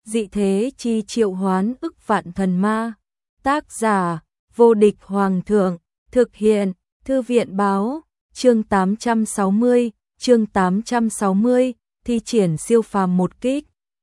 dị thế chi triệu hoán ức vạn thần ma. Tác giả, vô địch hoàng thượng, thực hiện, thư viện báo, chương 860, thi triển siêu phàm một kích.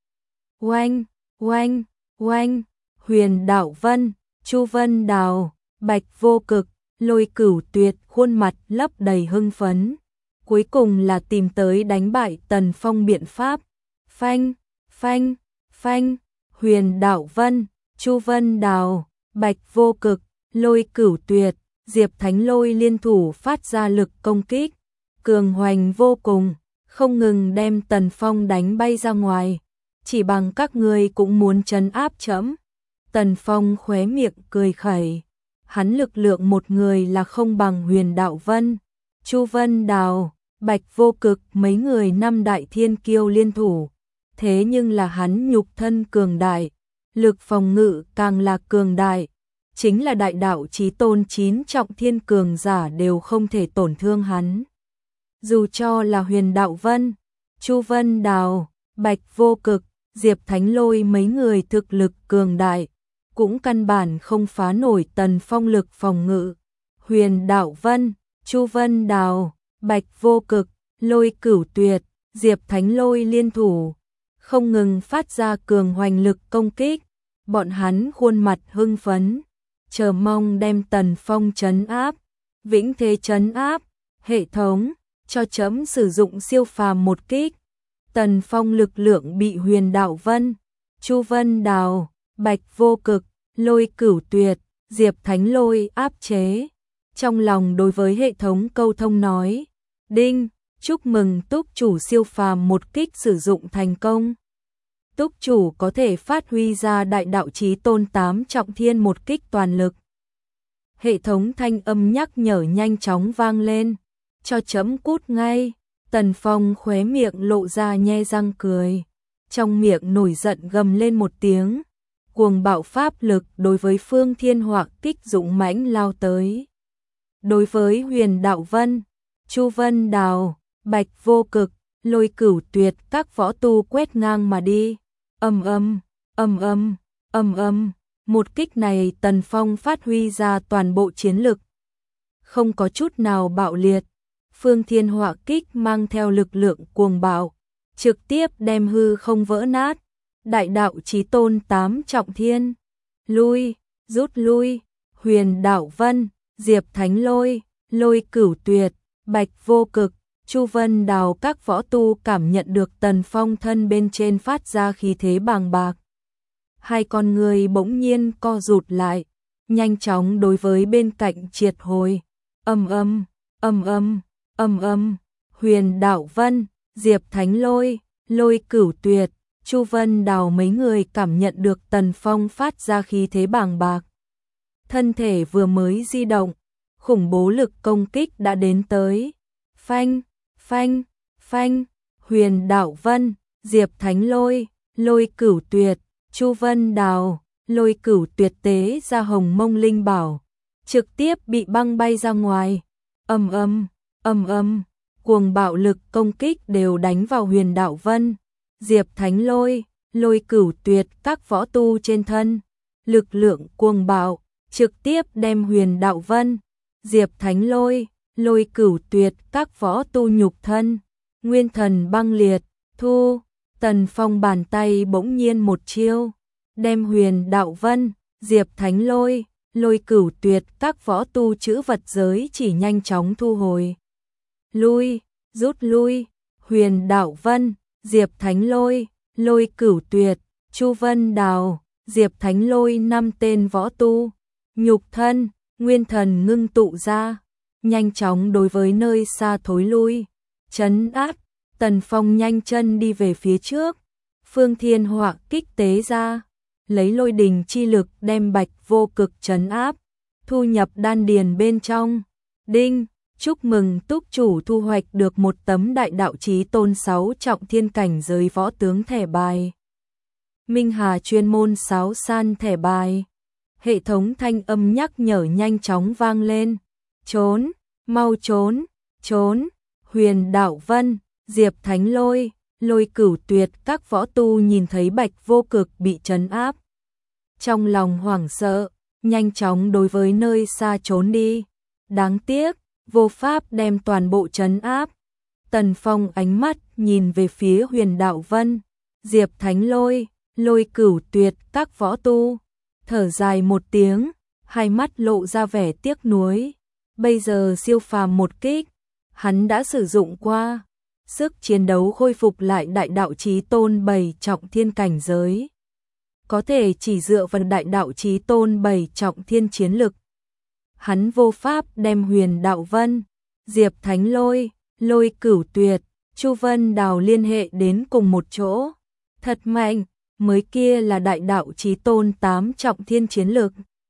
Oanh, oanh, oanh, Huyền Đạo Vân, Chu Vân Đào, Bạch Vô Cực, Lôi Cửu Tuyệt khuôn mặt lấp đầy hưng phấn. Cuối cùng là tìm tới đánh bại Tần Phong biện pháp. Phanh, phanh, phanh, Huyền Đạo Vân, Chu Vân Đào, Bạch Vô Cực, Lôi Cửu Tuyệt, Diệp Thánh Lôi liên thủ phát ra lực công kích, cường hoành vô cùng, không ngừng đem Tần Phong đánh bay ra ngoài. Chỉ bằng các ngươi cũng muốn trấn áp trẫm? Tần Phong khóe miệng cười khẩy. Hắn lực lượng một người là không bằng Huyền Đạo Vân, Chu Vân Đào, Bạch Vô Cực mấy người năm đại thiên kiêu liên thủ. Thế nhưng là hắn nhục thân cường đại, lực phòng ngự càng là cường đại. Chính là đại đạo chí tôn 9 trọng thiên cường giả đều không thể tổn thương hắn. Dù cho là Huyền Đạo Vân, Chu Vân Đào, Bạch Vô Cực, Diệp Thánh Lôi mấy người thực lực cường đại, cũng căn bản không phá nổi Tần Phong lực phòng ngự. Huyền Đạo Vân, Chu Vân Đào, Bạch Vô Cực, Lôi Cửu Tuyệt, Diệp Thánh Lôi liên thủ, không ngừng phát ra cường hoành lực công kích. Bọn hắn khuôn mặt hưng phấn, chờ mong đem Tần Phong trấn áp. Vĩnh thế trấn áp, hệ thống, cho trẫm sử dụng siêu phàm một kích. Tần Phong lực lượng bị Huyền Đạo Vân, Chu Vân Đào, Bạch Vô Cực, Lôi Cửu Tuyệt, Diệp Thánh Lôi áp chế. Trong lòng đối với hệ thống câu thông nói, đinh, chúc mừng túc chủ siêu phàm một kích sử dụng thành công. Túc chủ có thể phát huy ra đại đạo chí tôn 8 trọng thiên một kích toàn lực. Hệ thống thanh âm nhắc nhở nhanh chóng vang lên, cho trẫm cút ngay. Tần Phong khóe miệng lộ ra nhe răng cười, trong miệng nổi giận gầm lên một tiếng, cuồng bạo pháp lực đối với Phương Thiên Họa kích dũng mãnh lao tới. Đối với Huyền Đạo Vân, Chu Vân Đào, Bạch Vô Cực, Lôi Cửu Tuyệt các võ tu quét ngang mà đi. Ầm ầm, ầm ầm, ầm ầm, một kích này Tần Phong phát huy ra toàn bộ chiến lực, không có chút nào bạo liệt. Phương Thiên Họa kích mang theo lực lượng cuồng bạo, trực tiếp đem hư không vỡ nát. Đại đạo chí tôn 8 trọng thiên, lui, rút lui. Huyền Đạo Vân, Diệp Thánh Lôi, Lôi Cửu Tuyệt, Bạch Vô Cực, Chu Vân Đào các võ tu cảm nhận được Tần Phong thân bên trên phát ra khí thế bàng bạc. Hai con người bỗng nhiên co rụt lại, nhanh chóng đối với bên cạnh triệt hồi. Ầm ầm, ầm ầm, ầm ầm, Huyền Đạo Vân, Diệp Thánh Lôi, Lôi Cửu Tuyệt, Chu Vân Đào mấy người cảm nhận được Tần Phong phát ra khí thế bàng bạc. Thân thể vừa mới di động, khủng bố lực công kích đã đến tới. Phanh, phanh, phanh, Huyền Đạo Vân, Diệp Thánh Lôi, Lôi Cửu Tuyệt, Chu Vân Đào, Lôi Cửu Tuyệt tế ra hồng mông linh bảo, trực tiếp bị băng bay ra ngoài. Ầm ầm, ầm ầm, cuồng bạo lực công kích đều đánh vào Huyền Đạo Vân, Diệp Thánh Lôi, Lôi Cửu Tuyệt các võ tu trên thân. Lực lượng cuồng bạo trực tiếp đem Huyền Đạo Vân, Diệp Thánh Lôi, Lôi Cửu Tuyệt các võ tu nhục thân, nguyên thần băng liệt, thu. Tần Phong bàn tay bỗng nhiên một chiêu, đem Huyền Đạo Vân, Diệp Thánh Lôi, Lôi Cửu Tuyệt các võ tu chữ vật giới chỉ nhanh chóng thu hồi. Lui, rút lui. Huyền Đạo Vân, Diệp Thánh Lôi, Lôi Cửu Tuyệt, Chu Vân Đào, Diệp Thánh Lôi 5 tên võ tu, nhục thân, nguyên thần ngưng tụ ra, nhanh chóng đối với nơi xa thối lui, trấn áp. Tần Phong nhanh chân đi về phía trước, Phương Thiên Họa kích tế ra, lấy lôi đình chi lực đem Bạch Vô Cực trấn áp, thu nhập đan điền bên trong. Đinh, chúc mừng túc chủ thu hoạch được một tấm đại đạo chí tôn 6 trọng thiên cảnh giới võ tướng thẻ bài. Minh Hà chuyên môn sáo san thẻ bài. Hệ thống thanh âm nhắc nhở nhanh chóng vang lên. Trốn, mau trốn, trốn. Huyền Đạo Vân, Diệp Thánh Lôi, Lôi Cửu Tuyệt các võ tu nhìn thấy Bạch Vô Cực bị trấn áp. Trong lòng hoảng sợ, nhanh chóng đối với nơi xa trốn đi. Đáng tiếc, vô pháp đem toàn bộ trấn áp. Tần Phong ánh mắt nhìn về phía Huyền Đạo Vân, Diệp Thánh Lôi, Lôi Cửu Tuyệt các võ tu. Thở dài một tiếng, hai mắt lộ ra vẻ tiếc nuối. Bây giờ siêu phàm một kích, hắn đã sử dụng qua. Sức chiến đấu khôi phục lại đại đạo chí tôn 7 trọng thiên cảnh giới. Có thể chỉ dựa vào đại đạo chí tôn 7 trọng thiên chiến lực. Hắn vô pháp đem Huyền Đạo Vân, Diệp Thánh Lôi, Lôi Cửu Tuyệt, Chu Vân Đào liên hệ đến cùng một chỗ. Thật mạnh, mới kia là đại đạo chí tôn 8 trọng thiên chiến lực.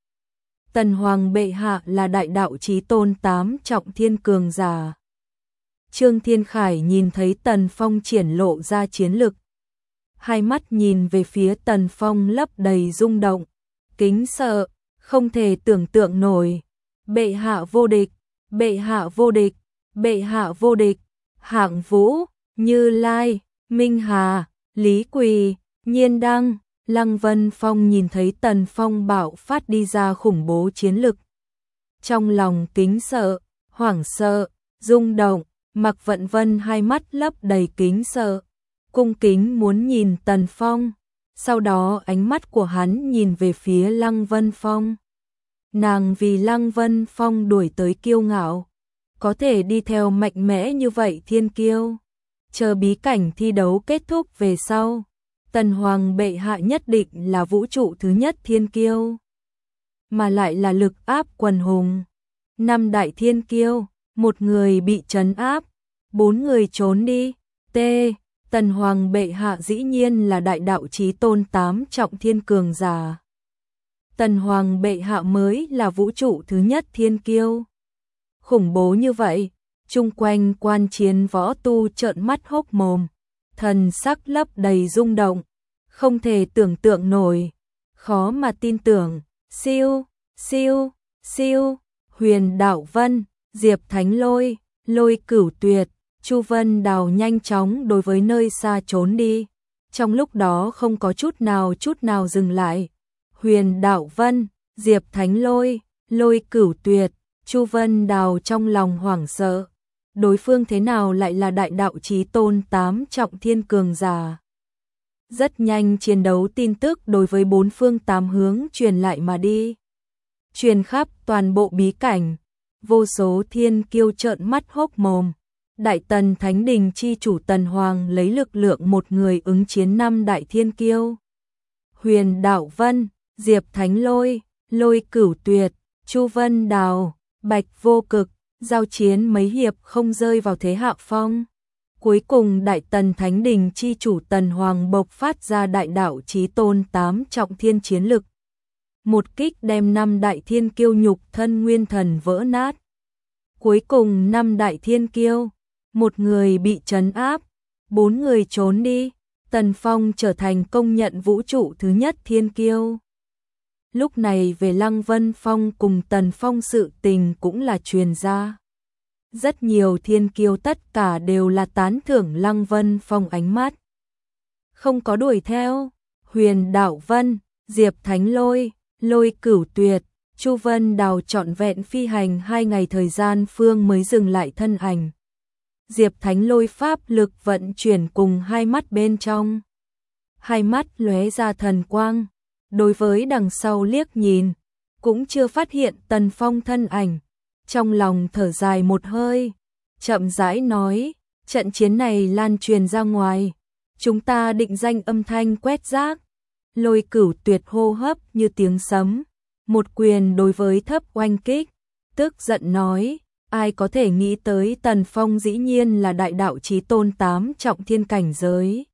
Tần Hoàng bệ hạ là đại đạo chí tôn 8 trọng thiên cường giả. Trương Thiên Khải nhìn thấy Tần Phong triển lộ ra chiến lực. Hai mắt nhìn về phía Tần Phong lấp đầy rung động, kính sợ, không thể tưởng tượng nổi. Bệ hạ vô địch, bệ hạ vô địch, bệ hạ vô địch. Hạng Vũ, Như Lai, Minh Hà, Lý Quỳ, Nhiên Đăng, Lăng Vân Phong nhìn thấy Tần Phong bạo phát đi ra khủng bố chiến lực. Trong lòng kính sợ, hoảng sợ, rung động, Mạc Vận Vân hai mắt lấp đầy kính sợ, cung kính muốn nhìn Tần Phong. Sau đó ánh mắt của hắn nhìn về phía Lăng Vân Phong. Nàng vì Lăng Vân Phong đuổi tới kiêu ngạo, có thể đi theo mạnh mẽ như vậy thiên kiêu. Chờ bí cảnh thi đấu kết thúc về sau, Tần Hoàng bệ hạ nhất định là vũ trụ thứ nhất thiên kiêu, mà lại là lực áp quần hùng. 5 đại thiên kiêu, 1 người bị trấn áp, 4 người trốn đi. Tần Hoàng bệ hạ dĩ nhiên là đại đạo chí tôn 8 trọng thiên cường giả. Tần Hoàng bệ hạ mới là vũ trụ thứ nhất thiên kiêu. Khủng bố như vậy, chung quanh quan chiến võ tu trợn mắt hốc mồm, thần sắc lấp đầy rung động, không thể tưởng tượng nổi, khó mà tin tưởng. Siêu, Huyền Đạo Vân, Diệp Thánh Lôi, Lôi Cửu Tuyệt, Chu Vân Đào nhanh chóng đối với nơi xa trốn đi. Trong lúc đó không có chút nào dừng lại. Huyền Đạo Vân, Diệp Thánh Lôi, Lôi Cửu Tuyệt, Chu Vân Đào trong lòng hoảng sợ. Đối phương thế nào lại là đại đạo chí tôn 8 trọng thiên cường giả? Rất nhanh chiến đấu tin tức đối với 4 phương 8 hướng truyền lại mà đi. Truyền khắp toàn bộ bí cảnh, vô số thiên kiêu trợn mắt hốc mồm. Đại Tần Thánh Đình chi chủ Tần Hoàng lấy lực lượng một người ứng chiến 5 đại thiên kiêu. Huyền Đạo Vân, Diệp Thánh Lôi, Lôi Cửu Tuyệt, Chu Vân Đào, Bạch Vô Cực, giao chiến mấy hiệp không rơi vào thế hạ phong. Cuối cùng Đại Tần Thánh Đình chi chủ Tần Hoàng bộc phát ra đại đạo chí tôn 8 trọng thiên chiến lực. Một kích đem 5 đại thiên kiêu nhục thân nguyên thần vỡ nát. Cuối cùng 5 đại thiên kiêu, 1 người bị trấn áp, 4 người trốn đi. Tần Phong trở thành công nhận vũ trụ thứ nhất thiên kiêu. Lúc này về Lăng Vân Phong cùng Tần Phong sự tình cũng là truyền ra. Rất nhiều thiên kiêu tất cả đều là tán thưởng Lăng Vân Phong ánh mắt. Không có đuổi theo. Huyền Đạo Vân, Diệp Thánh Lôi, Lôi Cửu Tuyệt, Chu Vân Đào trọn vẹn phi hành 2 ngày thời gian phương mới dừng lại thân ảnh. Diệp Thánh Lôi pháp lực vận chuyển cùng hai mắt bên trong. Hai mắt lóe ra thần quang. Đối với đằng sau liếc nhìn, cũng chưa phát hiện Tần Phong thân ảnh. Trong lòng thở dài một hơi, chậm rãi nói, trận chiến này lan truyền ra ngoài, chúng ta định danh âm thanh quét rác. Lôi Cửu Tuyệt hô hấp như tiếng sấm, một quyền đối với thấp oanh kích, tức giận nói, ai có thể nghĩ tới Tần Phong dĩ nhiên là đại đạo chí tôn 8 trọng thiên cảnh giới.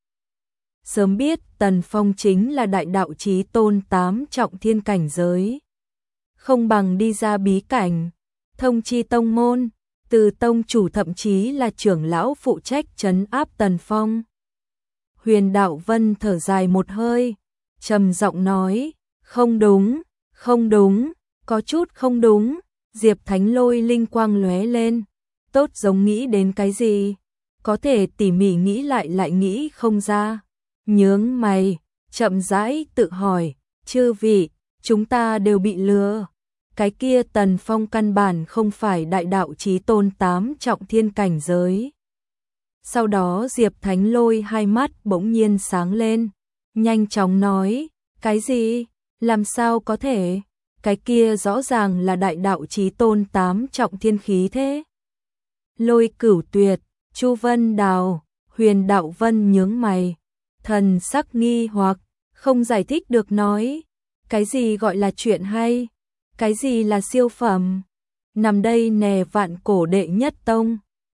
Sớm biết Tần Phong chính là đại đạo chí tôn 8 trọng thiên cảnh giới, không bằng đi ra bí cảnh, thông chi tông môn, từ tông chủ thậm chí là trưởng lão phụ trách trấn áp Tần Phong. Huyền Đạo Vân thở dài một hơi, trầm giọng nói, không đúng, có chút không đúng. Diệp Thánh Lôi linh quang lóe lên, tốt giống nghĩ đến cái gì. có thể tỉ mỉ nghĩ lại nghĩ không ra. Nhướng mày, chậm rãi tự hỏi, chư vị, chúng ta đều bị lừa. Cái kia Tần Phong căn bản không phải đại đạo chí tôn 8 trọng thiên cảnh giới. Sau đó Diệp Thánh Lôi hai mắt bỗng nhiên sáng lên, nhanh chóng nói, cái gì? Làm sao có thể? Cái kia rõ ràng là đại đạo chí tôn 8 trọng thiên khí thế. Lôi Cửu Tuyệt, Chu Vân Đào, Huyền Đạo Vân nhướng mày, thần sắc nghi hoặc, không giải thích được nói, cái gì gọi là chuyện hay? Cái gì là siêu phẩm? Nằm đây nè vạn cổ đệ nhất tông.